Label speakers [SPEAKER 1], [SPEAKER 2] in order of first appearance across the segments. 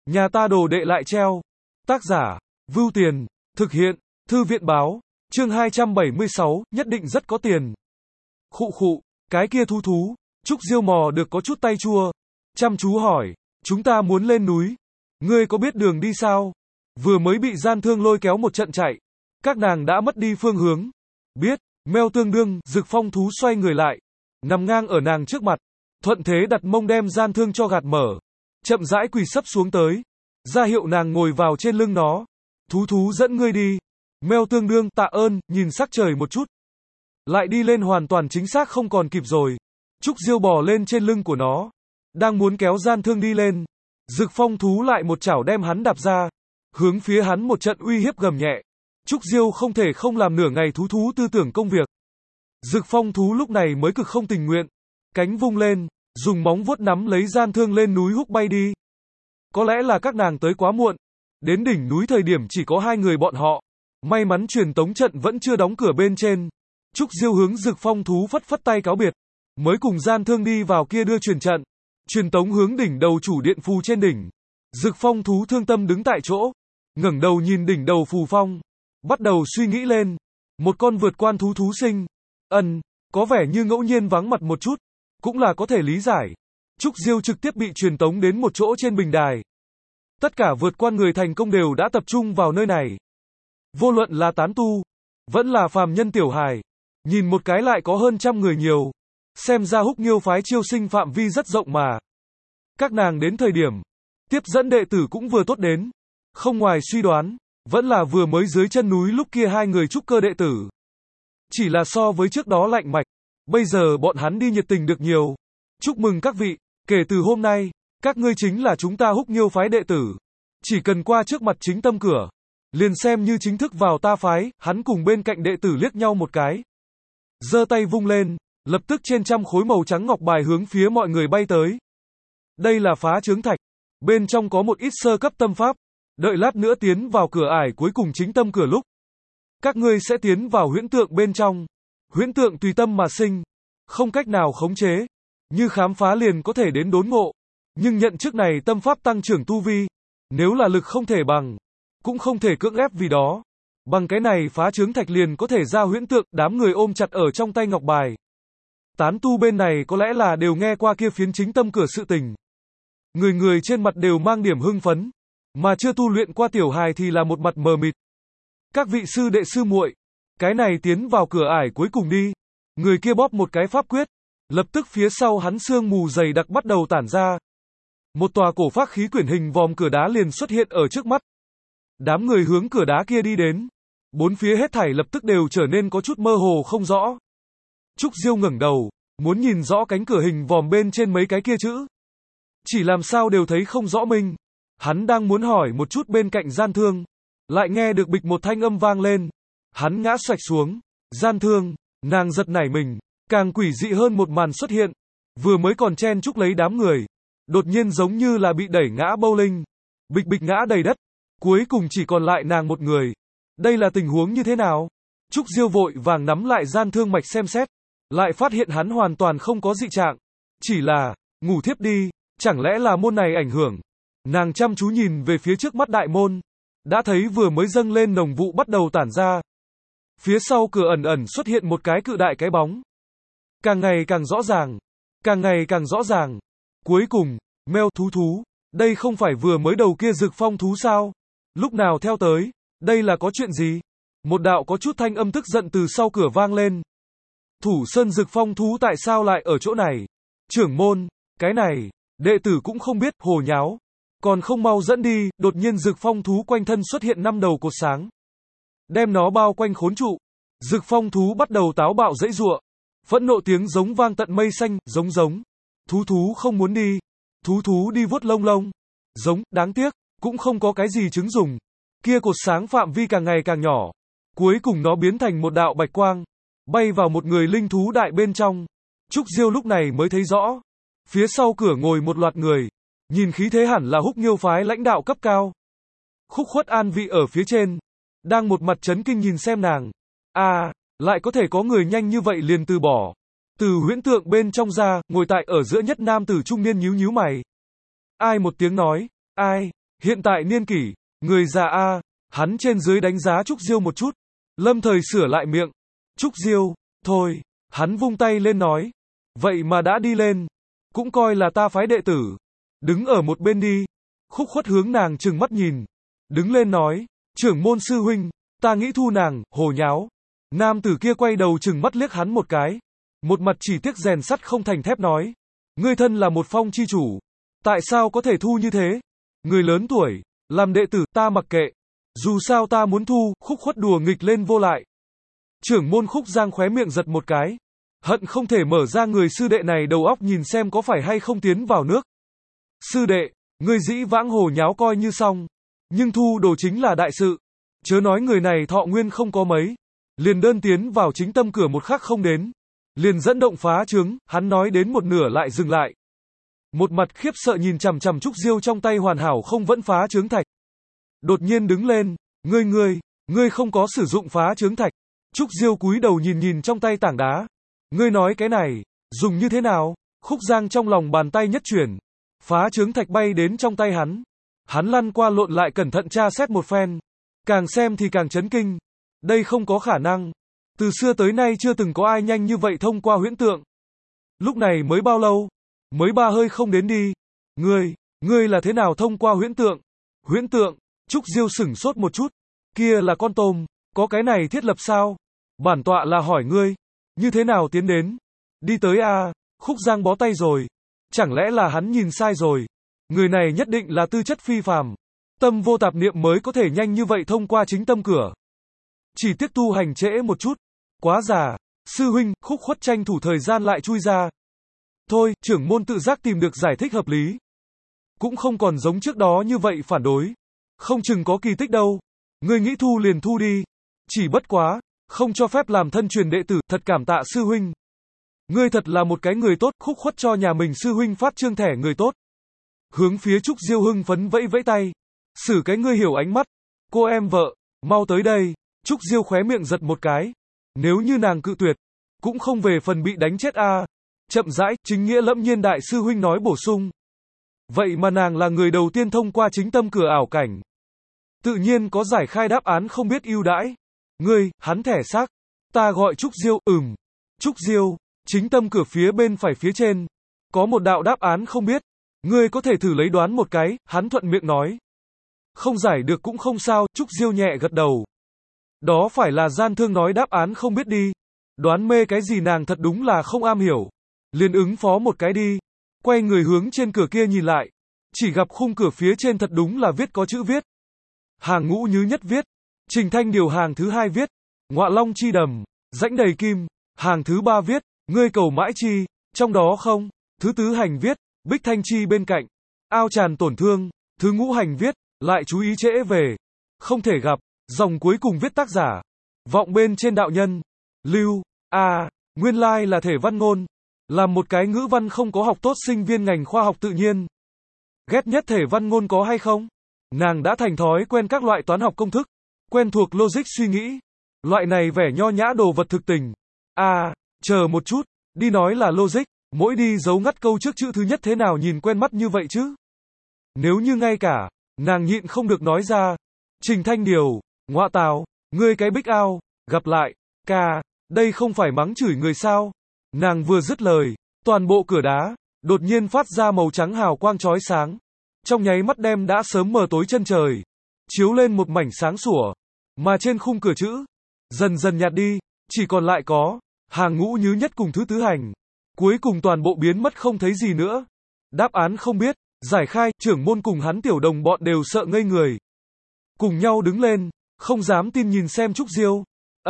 [SPEAKER 1] Nhà ta đồ đệ lại treo. Tác giả, Vưu Tiền, thực hiện, Thư viện báo, chương 276, nhất định rất có tiền. Khụ khụ, cái kia thú, Trúc Diêu mò được có chút tay chua, chăm chú hỏi, chúng ta muốn lên núi, ngươi có biết đường đi sao? Vừa mới bị gian thương lôi kéo một trận chạy, các nàng đã mất đi phương hướng. Biết, Meo tương đương, Dực Phong thú xoay người lại, nằm ngang ở nàng trước mặt, thuận thế đặt mông đem gian thương cho gạt mở, chậm rãi quỳ sấp xuống tới, ra hiệu nàng ngồi vào trên lưng nó. Thú dẫn ngươi đi. Meo tương đương, tạ ơn, nhìn sắc trời một chút. Lại đi lên hoàn toàn chính xác không còn kịp rồi. Trúc Diêu bò lên trên lưng của nó, đang muốn kéo gian thương đi lên. Dực Phong thú lại một chảo đem hắn đạp ra, hướng phía hắn một trận uy hiếp gầm nhẹ. Trúc Diêu không thể không làm nửa ngày thú tư tưởng công việc. Dực Phong thú lúc này mới cực không tình nguyện, cánh vung lên, dùng móng vuốt nắm lấy gian thương lên núi húc bay đi. Có lẽ là các nàng tới quá muộn, đến đỉnh núi thời điểm chỉ có hai người bọn họ. May mắn truyền tống trận vẫn chưa đóng cửa bên trên. Trúc Diêu hướng Dực Phong thú phất phất tay cáo biệt, mới cùng gian thương đi vào kia đưa truyền trận. Truyền tống hướng đỉnh đầu chủ điện phù trên đỉnh. Dực Phong thú thương tâm đứng tại chỗ, ngẩng đầu nhìn đỉnh đầu phù phong, bắt đầu suy nghĩ lên. Một con vượt quan thú sinh, có vẻ như ngẫu nhiên vắng mặt một chút, cũng là có thể lý giải. Trúc Diêu trực tiếp bị truyền tống đến một chỗ trên bình đài. Tất cả vượt quan người thành công đều đã tập trung vào nơi này. Vô luận là tán tu, vẫn là phàm nhân tiểu hài, nhìn một cái lại có hơn 100 người nhiều. Xem ra Húc Nghiêu phái chiêu sinh phạm vi rất rộng mà. Các nàng đến thời điểm, tiếp dẫn đệ tử cũng vừa tốt đến. Không ngoài suy đoán, vẫn là vừa mới dưới chân núi lúc kia hai người trúc cơ đệ tử. Chỉ là so với trước đó lạnh mạch, bây giờ bọn hắn đi nhiệt tình được nhiều. Chúc mừng các vị, kể từ hôm nay, các ngươi chính là chúng ta Húc Nghiêu phái đệ tử. Chỉ cần qua trước mặt chính tâm cửa, liền xem như chính thức vào ta phái. Hắn cùng bên cạnh đệ tử liếc nhau một cái, giơ tay vung lên, lập tức trên 100 khối màu trắng ngọc bài hướng phía mọi người bay tới. Đây là phá chướng thạch, bên trong có một ít sơ cấp tâm pháp, đợi lát nữa tiến vào cửa ải cuối cùng chính tâm cửa lúc, các ngươi sẽ tiến vào huyễn tượng bên trong. Huyễn tượng tùy tâm mà sinh, không cách nào khống chế, như khám phá liền có thể đến đốn ngộ, nhưng nhận trước này tâm pháp tăng trưởng tu vi, nếu là lực không thể bằng, cũng không thể cưỡng ép vì đó. Bằng cái này phá chướng thạch liền có thể ra huyễn tượng. Đám người ôm chặt ở trong tay ngọc bài. Tán tu bên này có lẽ là đều nghe qua kia phiến chính tâm cửa sự tình. Người trên mặt đều mang điểm hưng phấn, mà chưa tu luyện qua tiểu hài thì là một mặt mờ mịt. Các vị sư đệ sư muội, cái này tiến vào cửa ải cuối cùng đi. Người kia bóp một cái pháp quyết, lập tức phía sau hắn sương mù dày đặc bắt đầu tản ra. Một tòa cổ phác khí quyển hình vòm cửa đá liền xuất hiện ở trước mắt. Đám người hướng cửa đá kia đi đến, bốn phía hết thảy lập tức đều trở nên có chút mơ hồ không rõ. Trúc Diêu ngẩng đầu, muốn nhìn rõ cánh cửa hình vòm bên trên mấy cái kia chữ, chỉ làm sao đều thấy không rõ mình. Hắn đang muốn hỏi một chút bên cạnh gian thương, lại nghe được bịch một thanh âm vang lên. Hắn ngã xoạch xuống. Gian thương, nàng giật nảy mình, càng quỷ dị hơn một màn xuất hiện. Vừa mới còn chen chúc lấy đám người, đột nhiên giống như là bị đẩy ngã bowling, bịch ngã đầy đất, cuối cùng chỉ còn lại nàng một người. Đây là tình huống như thế nào? Trúc Diêu vội vàng nắm lại gian thương mạch xem xét, lại phát hiện hắn hoàn toàn không có dị trạng, chỉ là ngủ thiếp đi. Chẳng lẽ là môn này ảnh hưởng? Nàng chăm chú nhìn về phía trước mắt đại môn, đã thấy vừa mới dâng lên nồng vụ bắt đầu tản ra. Phía sau cửa ẩn xuất hiện một cái cự đại cái bóng, càng ngày càng rõ ràng, càng ngày càng rõ ràng. Cuối cùng, Meo thú, đây không phải vừa mới đầu kia Dực Phong thú sao? Lúc nào theo tới? Đây là có chuyện gì? Một đạo có chút thanh âm tức giận từ sau cửa vang lên. Thủ Sơn Dực Phong thú tại sao lại ở chỗ này? Trưởng môn, cái này, đệ tử cũng không biết. Hồ nháo, còn không mau dẫn đi. Đột nhiên Dực Phong thú quanh thân xuất hiện 5 đầu cột sáng, đem nó bao quanh khốn trụ. Dực Phong thú bắt đầu táo bạo giãy giụa, phẫn nộ tiếng giống vang tận mây xanh. Giống. Thú không muốn đi. Thú đi vuốt lông. Giống, đáng tiếc, cũng không có cái gì chứng dùng. Kia cột sáng phạm vi càng ngày càng nhỏ, cuối cùng nó biến thành một đạo bạch quang, bay vào một người linh thú đại bên trong. Trúc Diêu lúc này mới thấy rõ, phía sau cửa ngồi một loạt người, nhìn khí thế hẳn là Húc Nghiêu phái lãnh đạo cấp cao. Khúc Khuất an vị ở phía trên, đang một mặt chấn kinh nhìn xem nàng. Lại có thể có người nhanh như vậy liền từ bỏ. Từ huyễn tượng bên trong ra, ngồi tại ở giữa nhất nam tử trung niên nhíu mày. Ai một tiếng nói, ai? Hiện tại niên kỷ, người già a, hắn trên dưới đánh giá Trúc Diêu một chút. Lâm thời sửa lại miệng. Trúc Diêu, thôi, hắn vung tay lên nói. Vậy mà đã đi lên, cũng coi là ta phái đệ tử. Đứng ở một bên đi. Khúc Khuất hướng nàng trừng mắt nhìn. Đứng lên nói, trưởng môn sư huynh, ta nghĩ thu nàng, hồ nháo. Nam tử kia quay đầu trừng mắt liếc hắn một cái. Một mặt chỉ tiếc rèn sắt không thành thép nói. Ngươi thân là một phong chi chủ. Tại sao có thể thu như thế? Người lớn tuổi, làm đệ tử, ta mặc kệ. Dù sao ta muốn thu, Khúc Khuất đùa nghịch lên vô lại. Trưởng môn Khúc Giang khóe miệng giật một cái. Hận không thể mở ra người sư đệ này đầu óc nhìn xem có phải hay không tiến vào nước. Sư đệ, ngươi dĩ vãng hồ nháo coi như xong. Nhưng thu đồ chính là đại sự. Chớ nói người này thọ nguyên không có mấy. Liền đơn tiến vào chính tâm cửa một khắc không đến. Liền dẫn động phá trướng, hắn nói đến một nửa lại dừng lại. Một mặt khiếp sợ nhìn chằm chằm Trúc Diêu trong tay hoàn hảo không vẫn phá trướng thạch. Đột nhiên đứng lên, ngươi không có sử dụng phá trướng thạch. Trúc Diêu cúi đầu nhìn nhìn trong tay tảng đá. Ngươi nói cái này, dùng như thế nào? Khúc Giang trong lòng bàn tay nhất chuyển. Phá trướng thạch bay đến trong tay hắn. Hắn lăn qua lộn lại cẩn thận tra xét một phen. Càng xem thì càng chấn kinh. Đây không có khả năng. Từ xưa tới nay chưa từng có ai nhanh như vậy thông qua huyễn tượng. Lúc này mới bao lâu? Mới 3 hơi không đến đi. Ngươi là thế nào thông qua huyễn tượng? Huyễn tượng? Trúc Diêu sửng sốt một chút. Kia là con tôm, có cái này thiết lập sao? Bản tọa là hỏi ngươi, như thế nào tiến đến? Đi tới a, Khúc Giang bó tay rồi. Chẳng lẽ là hắn nhìn sai rồi? Người này nhất định là tư chất phi phàm. Tâm vô tạp niệm mới có thể nhanh như vậy thông qua chính tâm cửa. Chỉ tiếc tu hành trễ một chút. Quá già. Sư huynh, Khúc Khuất tranh thủ thời gian lại chui ra. Thôi, trưởng môn tự giác tìm được giải thích hợp lý. Cũng không còn giống trước đó như vậy phản đối. Không chừng có kỳ tích đâu. Ngươi nghĩ thu liền thu đi. Chỉ bất quá, không cho phép làm thân truyền đệ tử, thật cảm tạ sư huynh. Ngươi thật là một cái người tốt, Khúc Khuất cho nhà mình sư huynh phát trương thẻ người tốt. Hướng phía Trúc Diêu hưng phấn vẫy vẫy tay. Xử cái ngươi hiểu ánh mắt. Cô em vợ, mau tới đây. Trúc Diêu khóe miệng giật một cái. Nếu như nàng cự tuyệt, cũng không về phần bị đánh chết a. Chậm rãi, chính nghĩa lẫm nhiên đại sư huynh nói bổ sung. Vậy mà nàng là người đầu tiên thông qua chính tâm cửa ảo cảnh. Tự nhiên có giải khai đáp án không biết ưu đãi. Hắn thẻ xác. Ta gọi Trúc Diêu, Trúc Diêu, chính tâm cửa phía bên phải phía trên. Có một đạo đáp án không biết. Ngươi có thể thử lấy đoán một cái, hắn thuận miệng nói. Không giải được cũng không sao, Trúc Diêu nhẹ gật đầu. Đó phải là gian thương nói đáp án không biết đi. Đoán mê cái gì nàng thật đúng là không am hiểu. Liền ứng phó một cái đi. Quay người hướng trên cửa kia nhìn lại. Chỉ gặp khung cửa phía trên thật đúng là viết có chữ viết. Hàng ngũ như nhất viết. Trình Thanh Điều hàng thứ 2 viết. Ngọa Long chi đầm. Rãnh đầy kim. Hàng thứ 3 viết. Ngươi cầu mãi chi. Trong đó không. Thứ tứ hành viết. Bích Thanh chi bên cạnh. Ao tràn tổn thương. Thứ ngũ hành viết. Lại chú ý trễ về. Không thể gặp. Dòng cuối cùng viết tác giả. Vọng bên trên đạo nhân. Lưu. Nguyên lai là thể văn ngôn. Làm một cái ngữ văn không có học tốt sinh viên ngành khoa học tự nhiên. Ghét nhất thể văn ngôn có hay không? Nàng đã thành thói quen các loại toán học công thức. Quen thuộc logic suy nghĩ. Loại này vẻ nho nhã đồ vật thực tình. Chờ một chút. Đi nói là logic. Mỗi đi dấu ngắt câu trước chữ thứ nhất thế nào nhìn quen mắt như vậy chứ? Nếu như ngay cả, nàng nhịn không được nói ra. Trình Thanh Điều, ngọa tào, ngươi cái bích ao, gặp lại, ca, đây không phải mắng chửi người sao? Nàng vừa dứt lời, toàn bộ cửa đá, đột nhiên phát ra màu trắng hào quang chói sáng. Trong nháy mắt đem đã sớm mờ tối chân trời, chiếu lên một mảnh sáng sủa. Mà trên khung cửa chữ, dần dần nhạt đi, chỉ còn lại có, hàng ngũ như nhất cùng thứ tứ hành. Cuối cùng toàn bộ biến mất không thấy gì nữa. Đáp án không biết, giải khai, trưởng môn cùng hắn tiểu đồng bọn đều sợ ngây người. Cùng nhau đứng lên, không dám tin nhìn xem Trúc Diêu.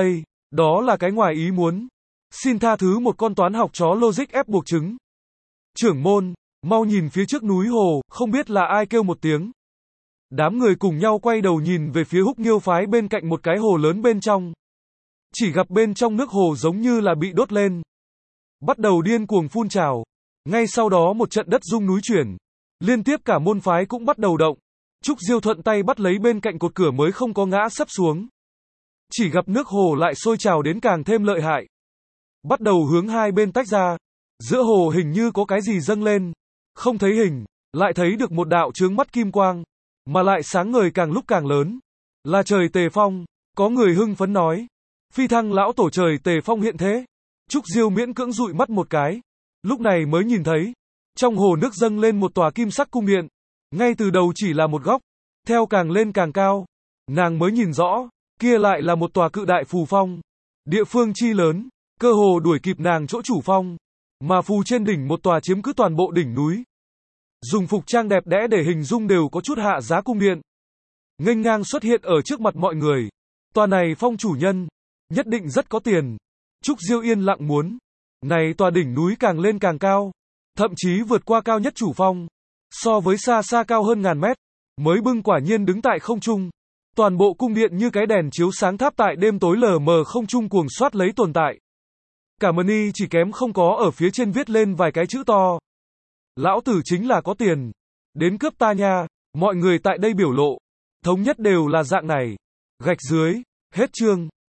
[SPEAKER 1] Đó là cái ngoài ý muốn. Xin tha thứ một con toán học chó logic ép buộc trứng. Trưởng môn, mau nhìn phía trước núi hồ, không biết là ai kêu một tiếng. Đám người cùng nhau quay đầu nhìn về phía Húc Nghiêu phái bên cạnh một cái hồ lớn bên trong. Chỉ gặp bên trong nước hồ giống như là bị đốt lên. Bắt đầu điên cuồng phun trào. Ngay sau đó một trận đất rung núi chuyển. Liên tiếp cả môn phái cũng bắt đầu động. Trúc Diêu thuận tay bắt lấy bên cạnh cột cửa mới không có ngã sấp xuống. Chỉ gặp nước hồ lại sôi trào đến càng thêm lợi hại. Bắt đầu hướng hai bên tách ra. Giữa hồ hình như có cái gì dâng lên. Không thấy hình, lại thấy được một đạo chướng mắt kim quang. mà lại sáng ngời càng lúc càng lớn. Là trời Tề Phong, có người hưng phấn nói. Phi thăng lão tổ trời Tề Phong hiện thế. Trúc Diêu miễn cưỡng dụi mắt một cái. Lúc này mới nhìn thấy, trong hồ nước dâng lên một tòa kim sắc cung điện. Ngay từ đầu chỉ là một góc, theo càng lên càng cao, nàng mới nhìn rõ, kia lại là một tòa cự đại phù phong. Địa phương chi lớn, cơ hồ đuổi kịp nàng chỗ chủ phong, mà phù trên đỉnh một tòa chiếm cứ toàn bộ đỉnh núi. Dùng phục trang đẹp đẽ để hình dung đều có chút hạ giá cung điện. Nghênh ngang xuất hiện ở trước mặt mọi người. Tòa này phong chủ nhân, nhất định rất có tiền. Trúc Diêu yên lặng muốn. Này tòa đỉnh núi càng lên càng cao, thậm chí vượt qua cao nhất chủ phong. So với xa xa cao hơn ngàn mét, mới bưng quả nhiên đứng tại không trung. Toàn bộ cung điện như cái đèn chiếu sáng tháp tại đêm tối lờ mờ không trung cuồng soát lấy tồn tại. Cả money chỉ kém không có ở phía trên viết lên vài cái chữ to. Lão tử chính là có tiền. Đến cướp ta nha, mọi người tại đây biểu lộ. Thống nhất đều là dạng này. Gạch dưới, hết chương.